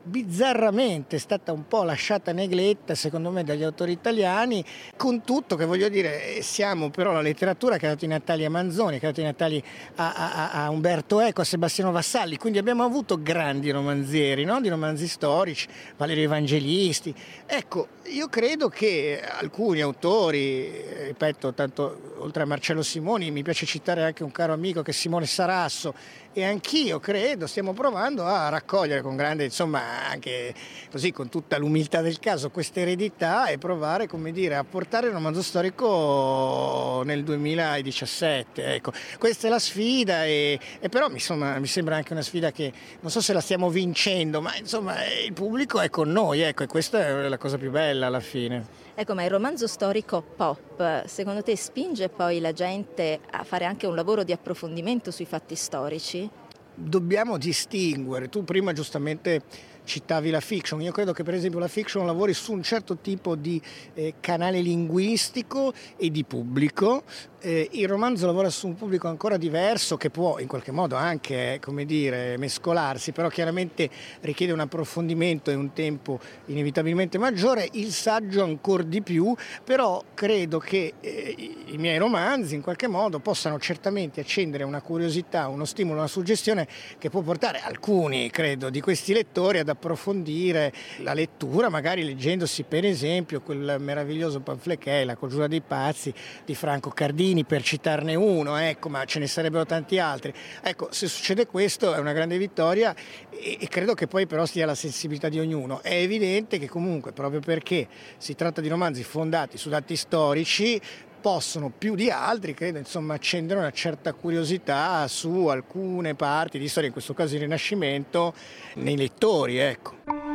Speaker 11: bizzarramente è stata un po' lasciata negletta secondo me dagli autori italiani, con tutto che voglio dire siamo però la letteratura che ha dato i natali a Manzoni, che ha dato i natali a Umberto Eco, a Sebastiano Vassalli, quindi abbiamo avuto grandi romanzieri, no? Di romanzi storici, Valerio Evangelisti. Ecco, io credo che alcuni autori, ripeto, tanto oltre a Marcello Simoni mi piace citare anche un caro amico che è Simone Sarasso, e anch'io credo stiamo provando a raccogliere con grande, insomma, anche così con tutta l'umiltà del caso questa eredità e provare, come dire, a portare il romanzo storico nel 2017. Ecco, questa è la sfida e però mi sembra anche una sfida che non so se la stiamo vincendo, ma insomma il pubblico è con noi, ecco, e questa è la cosa più bella alla fine.
Speaker 2: Ecco, ma il romanzo storico pop, secondo te spinge poi la gente a fare anche un lavoro di approfondimento sui fatti storici?
Speaker 11: Dobbiamo distinguere, tu prima giustamente citavi la fiction, io credo che per esempio la fiction lavori su un certo tipo di canale linguistico e di pubblico, il romanzo lavora su un pubblico ancora diverso che può in qualche modo anche, come dire, mescolarsi, però chiaramente richiede un approfondimento e un tempo inevitabilmente maggiore, il saggio ancora di più, però credo che i miei romanzi in qualche modo possano certamente accendere una curiosità, uno stimolo, una suggestione che può portare alcuni, credo, di questi lettori ad approfondire la lettura, magari leggendosi per esempio quel meraviglioso pamphlet che è La congiura dei pazzi di Franco Cardini, per citarne uno, ecco, ma ce ne sarebbero tanti altri. Ecco, se succede questo è una grande vittoria e credo che poi però sia la sensibilità di ognuno. È evidente che comunque, proprio perché si tratta di romanzi fondati su dati storici, possono più di altri, credo, insomma, accendere una certa curiosità su alcune parti di storia, in questo caso il Rinascimento, nei lettori, ecco.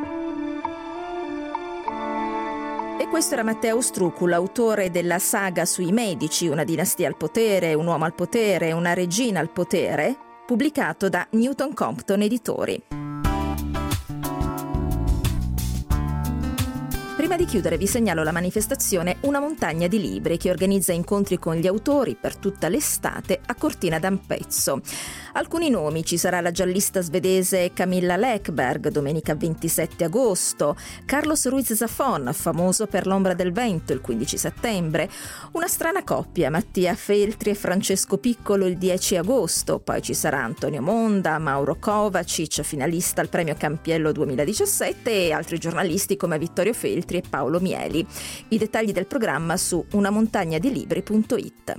Speaker 2: E questo era Matteo Strucul, autore della saga sui Medici, una dinastia al potere, un uomo al potere, una regina al potere, pubblicato da Newton Compton Editori. Prima di chiudere vi segnalo la manifestazione Una montagna di libri che organizza incontri con gli autori per tutta l'estate a Cortina d'Ampezzo. Alcuni nomi: ci sarà la giallista svedese Camilla Läckberg domenica 27 agosto, Carlos Ruiz Zafón, famoso per L'ombra del vento, il 15 settembre, una strana coppia, Mattia Feltri e Francesco Piccolo, il 10 agosto, poi ci sarà Antonio Monda, Mauro Kovacic, finalista al premio Campiello 2017, e altri giornalisti come Vittorio Feltri e Paolo Mieli. I dettagli del programma su unamontagnadilibri.it.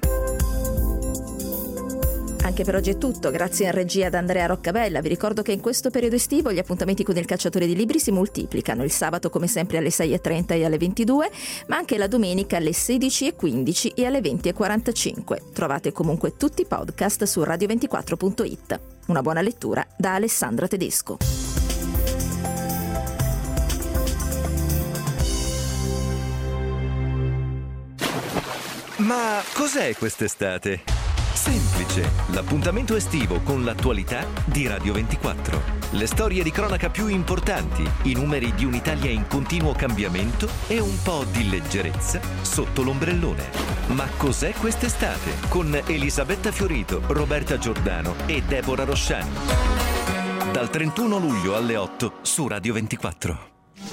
Speaker 2: Anche per oggi è tutto, grazie in regia ad Andrea Roccabella. Vi ricordo che in questo periodo estivo gli appuntamenti con il Cacciatore di Libri si moltiplicano, il sabato come sempre alle 6:30 e alle 22, ma anche la domenica alle 16:15 e alle 20:45. Trovate comunque tutti i podcast su radio24.it. Una buona lettura da Alessandra Tedesco.
Speaker 4: Ma cos'è quest'estate? Semplice, l'appuntamento estivo con l'attualità di Radio 24. Le storie di cronaca più importanti, i numeri di un'Italia in continuo cambiamento e un po' di leggerezza sotto l'ombrellone. Ma cos'è quest'estate? Con Elisabetta Fiorito, Roberta Giordano e Deborah Rosciani. Dal 31 luglio alle 8 su Radio 24.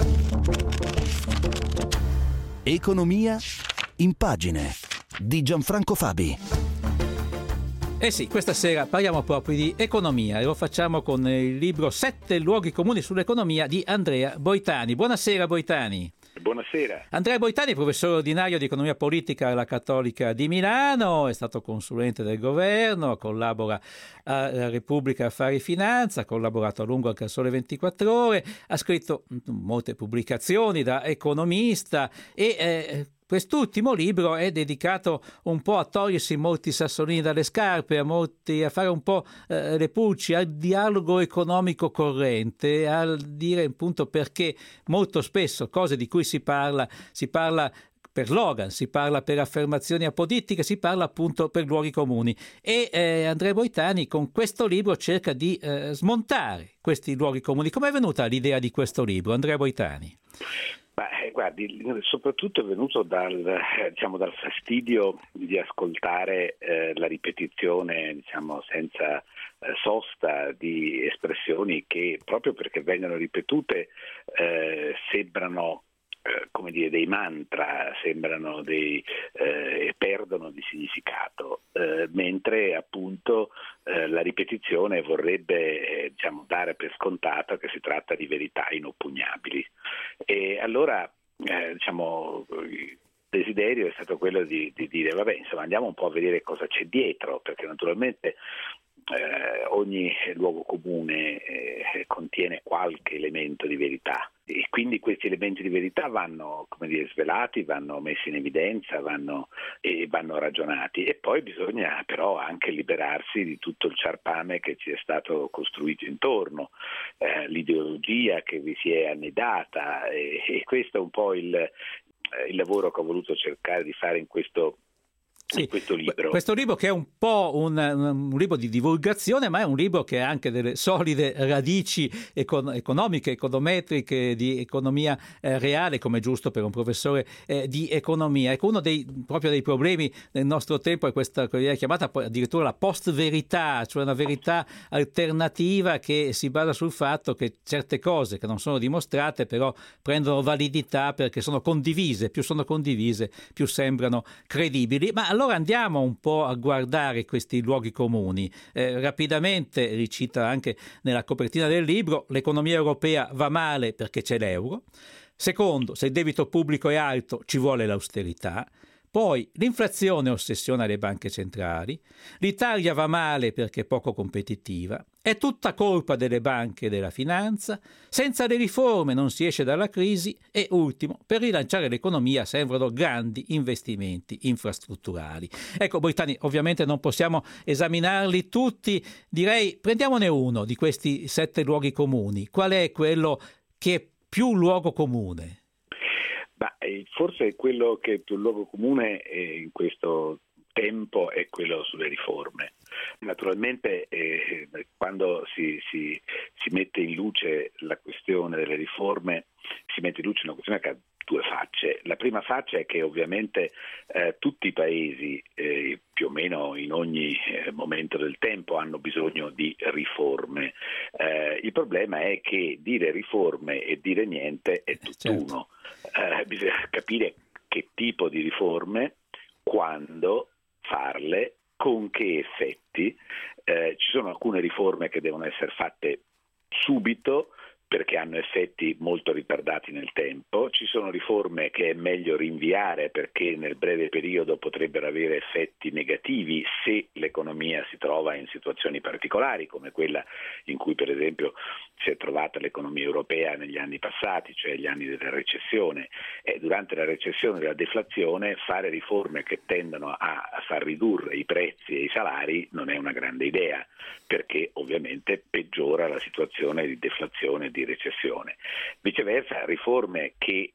Speaker 1: Economia in pagine di Gianfranco Fabi.
Speaker 12: Eh sì, questa sera parliamo proprio di economia e lo facciamo con il libro 7 luoghi comuni sull'economia di Andrea Boitani. Buonasera Boitani.
Speaker 13: Buonasera.
Speaker 12: Andrea Boitani, professore ordinario di economia politica alla Cattolica di Milano, è stato consulente del governo, collabora alla Repubblica Affari e Finanza, ha collaborato a lungo anche al Sole 24 Ore, ha scritto molte pubblicazioni da economista e quest'ultimo libro è dedicato un po' a togliersi molti sassolini dalle scarpe, a fare un po' le pulci al dialogo economico corrente, a dire appunto perché molto spesso cose di cui si parla per slogan, si parla per affermazioni apodittiche, si parla appunto per luoghi comuni. E Andrea Boitani con questo libro cerca di smontare questi luoghi comuni. Com'è venuta l'idea di questo libro, Andrea Boitani?
Speaker 13: Guardi, soprattutto è venuto dal fastidio di ascoltare la ripetizione, senza sosta, di espressioni che, proprio perché vengono ripetute, sembrano dei mantra, sembrano perdono di significato, mentre appunto la ripetizione vorrebbe dare per scontato che si tratta di verità inoppugnabili. E allora il desiderio è stato quello di dire andiamo un po' a vedere cosa c'è dietro, perché naturalmente ogni luogo comune contiene qualche elemento di verità, e quindi questi elementi di verità vanno svelati, vanno messi in evidenza, vanno ragionati, e poi bisogna però anche liberarsi di tutto il ciarpame che ci è stato costruito intorno, l'ideologia che vi si è annidata, e questo è un po' il lavoro che ho voluto cercare di fare in questo libro.
Speaker 12: Questo libro, che è un po' un libro di divulgazione, ma è un libro che ha anche delle solide radici economiche, econometriche, di economia reale, come è giusto per un professore di economia. Ecco, uno dei problemi del nostro tempo è questa che viene chiamata addirittura la post-verità, cioè una verità alternativa che si basa sul fatto che certe cose che non sono dimostrate però prendono validità perché sono condivise, più sembrano credibili. Ma allora andiamo un po' a guardare questi luoghi comuni. Rapidamente, ricita anche nella copertina del libro, l'economia europea va male perché c'è l'euro. Secondo, se il debito pubblico è alto ci vuole l'austerità. Poi l'inflazione ossessiona le banche centrali, l'Italia va male perché è poco competitiva, è tutta colpa delle banche e della finanza, senza le riforme non si esce dalla crisi e, ultimo, per rilanciare l'economia servono grandi investimenti infrastrutturali. Ecco, Brittani, ovviamente non possiamo esaminarli tutti, direi prendiamone uno di questi 7 luoghi comuni. Qual è quello che è più luogo comune?
Speaker 13: Forse quello che è più luogo comune in questo tempo è quello sulle riforme. Naturalmente quando si mette in luce la questione delle riforme, si mette in luce una questione che ha due facce. La prima faccia è che ovviamente tutti i paesi più o meno in ogni momento del tempo hanno bisogno di riforme. Il problema è che dire riforme e dire niente è tutt'uno. Bisogna capire che tipo di riforme, quando farle, con che effetti. Ci sono alcune riforme che devono essere fatte subito perché hanno effetti molto ritardati nel tempo, ci sono riforme che è meglio rinviare perché nel breve periodo potrebbero avere effetti negativi se l'economia si trova in situazioni particolari, come quella in cui per esempio si è trovata l'economia europea negli anni passati, cioè gli anni della recessione. Durante la recessione e la deflazione fare riforme che tendono a far ridurre i prezzi e i salari non è una grande idea, perché ovviamente peggiora la situazione di deflazione e di recessione. Viceversa, riforme che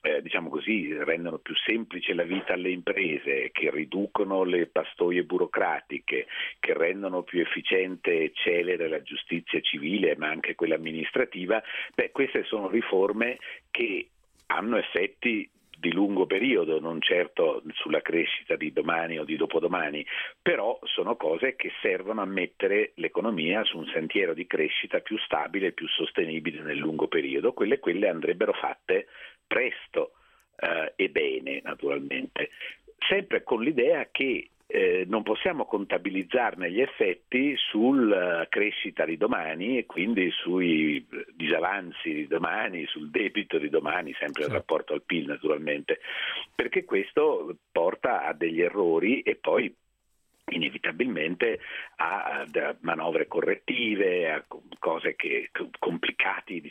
Speaker 13: rendono più semplice la vita alle imprese, che riducono le pastoie burocratiche, che rendono più efficiente e celere la giustizia civile ma anche quella amministrativa, queste sono riforme che hanno effetti di lungo periodo, non certo sulla crescita di domani o di dopodomani, però sono cose che servono a mettere l'economia su un sentiero di crescita più stabile e più sostenibile nel lungo periodo. Quelle andrebbero fatte presto e bene, naturalmente, sempre con l'idea che non possiamo contabilizzarne gli effetti sulla crescita di domani e quindi sui disavanzi di domani, sul debito di domani, sempre in rapporto al PIL naturalmente, perché questo porta a degli errori e poi inevitabilmente a manovre correttive, a cose complicati,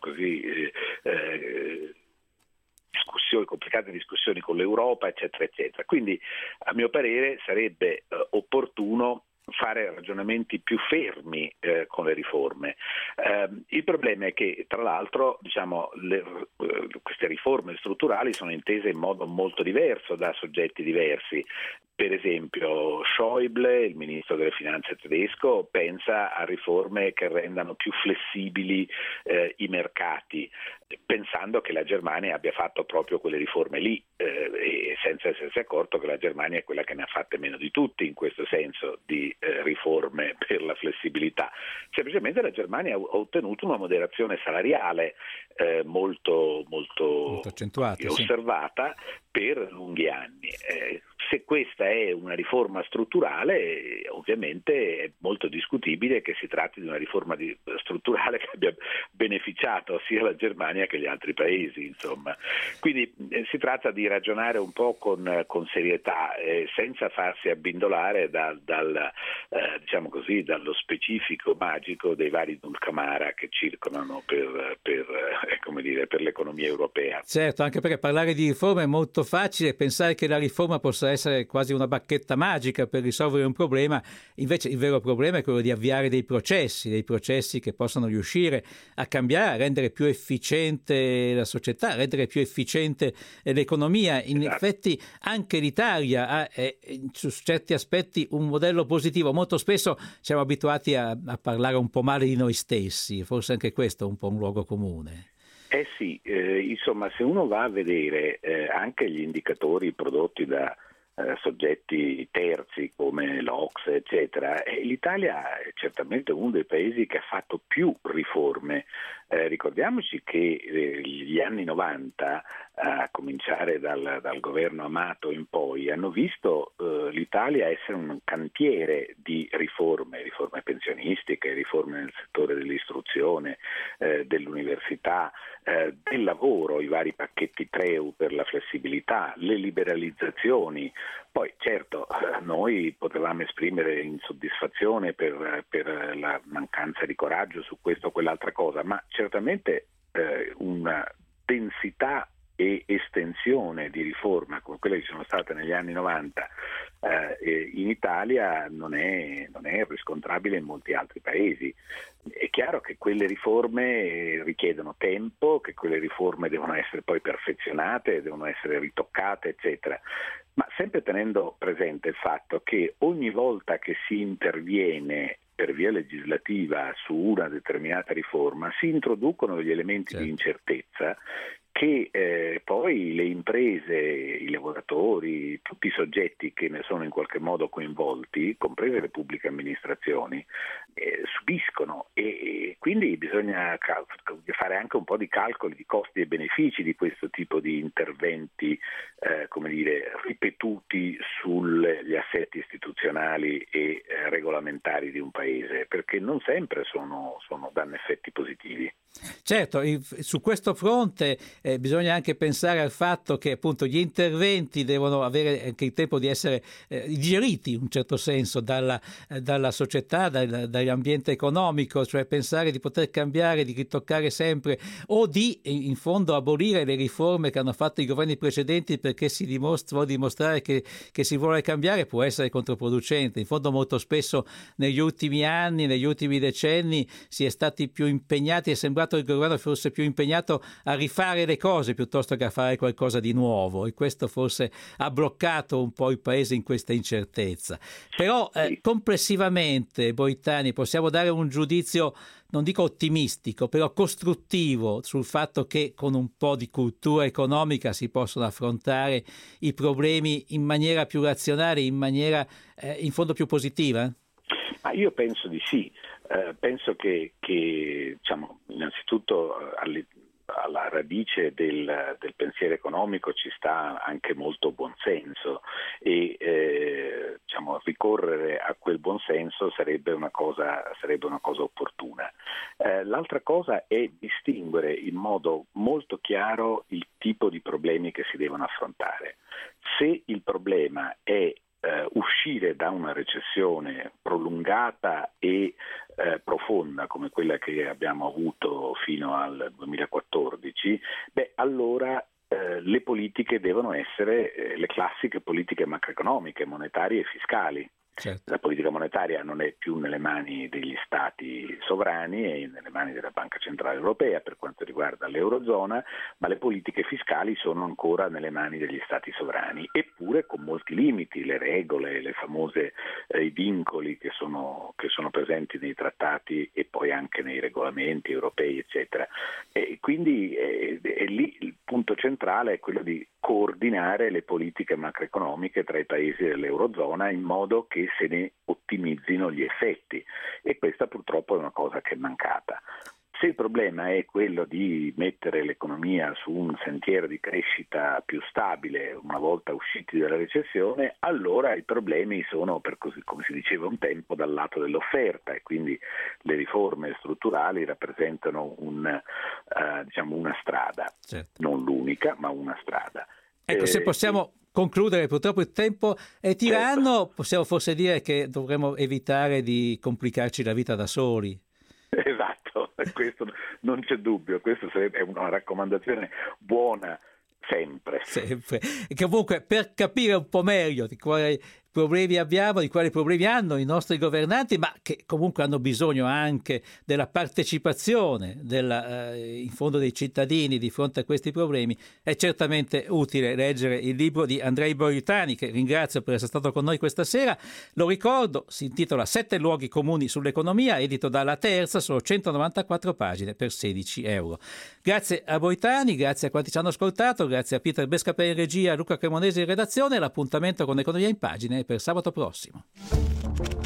Speaker 13: complicate discussioni con l'Europa, eccetera, eccetera. Quindi, a mio parere, sarebbe opportuno fare ragionamenti più fermi con le riforme. Il problema è che, tra l'altro, queste riforme strutturali sono intese in modo molto diverso da soggetti diversi. Per esempio, Schäuble, il ministro delle finanze tedesco, pensa a riforme che rendano più flessibili i mercati, pensando che la Germania abbia fatto proprio quelle riforme lì, e senza essersi accorto che la Germania è quella che ne ha fatte meno di tutti in questo senso di riforme per la flessibilità. Semplicemente la Germania ha ottenuto una moderazione salariale molto
Speaker 12: accentuata,
Speaker 13: osservata per lunghi anni. Se questa è una riforma strutturale, ovviamente è molto discutibile che si tratti di una riforma strutturale che abbia beneficiato sia la Germania che gli altri paesi, insomma. Quindi si tratta di ragionare un po' con serietà, senza farsi abbindolare diciamo così, dallo specifico magico dei vari dulcamara che circolano per l'economia europea.
Speaker 12: Certo, anche perché parlare di riforma è molto facile, pensare che la riforma possa essere quasi una bacchetta magica per risolvere un problema, invece il vero problema è quello di avviare dei processi che possano riuscire a cambiare, a rendere più efficiente la società, a rendere più efficiente l'economia. In effetti anche l'Italia ha su certi aspetti un modello positivo. Molto spesso siamo abituati a parlare un po' male di noi stessi, forse anche questo è un po' un luogo comune.
Speaker 13: Sì, insomma, se uno va a vedere anche gli indicatori prodotti da soggetti terzi come l'Ocse, eccetera, l'Italia è certamente uno dei paesi che ha fatto più riforme. Ricordiamoci che gli anni 90, a cominciare dal governo Amato in poi, hanno visto l'Italia essere un cantiere di riforme pensionistiche, riforme nel settore dell'istruzione, dell'università, del lavoro, i vari pacchetti Treu per la flessibilità, le liberalizzazioni. Poi certo noi potevamo esprimere insoddisfazione per la mancanza di coraggio su questo o quell'altra cosa, ma certamente una densità e estensione di riforma come quelle che sono state negli anni 90 in Italia non è riscontrabile in molti altri paesi. È chiaro che quelle riforme richiedono tempo, che quelle riforme devono essere poi perfezionate, devono essere ritoccate, eccetera, ma sempre tenendo presente il fatto che ogni volta che si interviene per via legislativa su una determinata riforma si introducono degli elementi di incertezza che poi le imprese, i lavoratori, tutti i soggetti che ne sono in qualche modo coinvolti, comprese le pubbliche amministrazioni, subiscono, e quindi bisogna fare anche un po' di calcoli di costi e benefici di questo tipo di interventi ripetuti sugli assetti istituzionali e regolamentari di un paese, perché non sempre danno effetti positivi.
Speaker 12: Certo, su questo fronte bisogna anche pensare al fatto che appunto gli interventi devono avere anche il tempo di essere digeriti in un certo senso dalla società, dall'ambiente economico, cioè pensare di poter cambiare, di ritoccare sempre o di in fondo abolire le riforme che hanno fatto i governi precedenti perché vuole dimostrare che si vuole cambiare, può essere controproducente. In fondo molto spesso negli ultimi anni, negli ultimi decenni si è stati più impegnati, è sembrato il governo fosse più impegnato a rifare le cose piuttosto che a fare qualcosa di nuovo, e questo forse ha bloccato un po' il paese in questa incertezza. Però complessivamente, Boitani, possiamo dare un giudizio, non dico ottimistico, però costruttivo sul fatto che con un po' di cultura economica si possono affrontare i problemi in maniera più razionale, in maniera in fondo più positiva?
Speaker 13: Ma io penso di sì. Penso che diciamo, innanzitutto alla radice del pensiero economico ci sta anche molto buonsenso e diciamo, ricorrere a quel buonsenso sarebbe una cosa opportuna. L'altra cosa è distinguere in modo molto chiaro il tipo di problemi che si devono affrontare. Se il problema è uscire da una recessione prolungata e profonda come quella che abbiamo avuto fino al 2014, allora le politiche devono essere le classiche politiche macroeconomiche, monetarie e fiscali. La politica monetaria non è più nelle mani degli stati sovrani, è nelle mani della Banca Centrale Europea per quanto riguarda l'Eurozona, ma le politiche fiscali sono ancora nelle mani degli stati sovrani, eppure con molti limiti, le regole, le famose i vincoli che sono presenti nei trattati e poi anche nei regolamenti europei, eccetera. E quindi è lì il punto centrale è quello di coordinare le politiche macroeconomiche tra i paesi dell'Eurozona in modo che se ne ottimizzino gli effetti, e questa purtroppo è una cosa che è mancata. Se il problema è quello di mettere l'economia su un sentiero di crescita più stabile una volta usciti dalla recessione, allora i problemi sono, per così come si diceva un tempo, dal lato dell'offerta, e quindi le riforme strutturali rappresentano una strada, certo. Non l'unica, ma una strada.
Speaker 12: Ecco, se possiamo concludere, purtroppo il tempo è tiranno, certo. Possiamo forse dire che dovremmo evitare di complicarci la vita da soli.
Speaker 13: Esatto, questo non c'è dubbio, questa è una raccomandazione buona sempre.
Speaker 12: E comunque, per capire un po' meglio di quali problemi abbiamo, di quali problemi hanno i nostri governanti, ma che comunque hanno bisogno anche della partecipazione in fondo dei cittadini di fronte a questi problemi, è certamente utile leggere il libro di Andrei Boitani, che ringrazio per essere stato con noi questa sera. Lo ricordo, si intitola 7 luoghi comuni sull'economia, edito dalla Terza, sono 194 pagine per €16. Grazie a Boitani, grazie a quanti ci hanno ascoltato, grazie a Peter Bescapè in regia, a Luca Cremonesi in redazione. L'appuntamento con Economia in Pagine per sabato prossimo.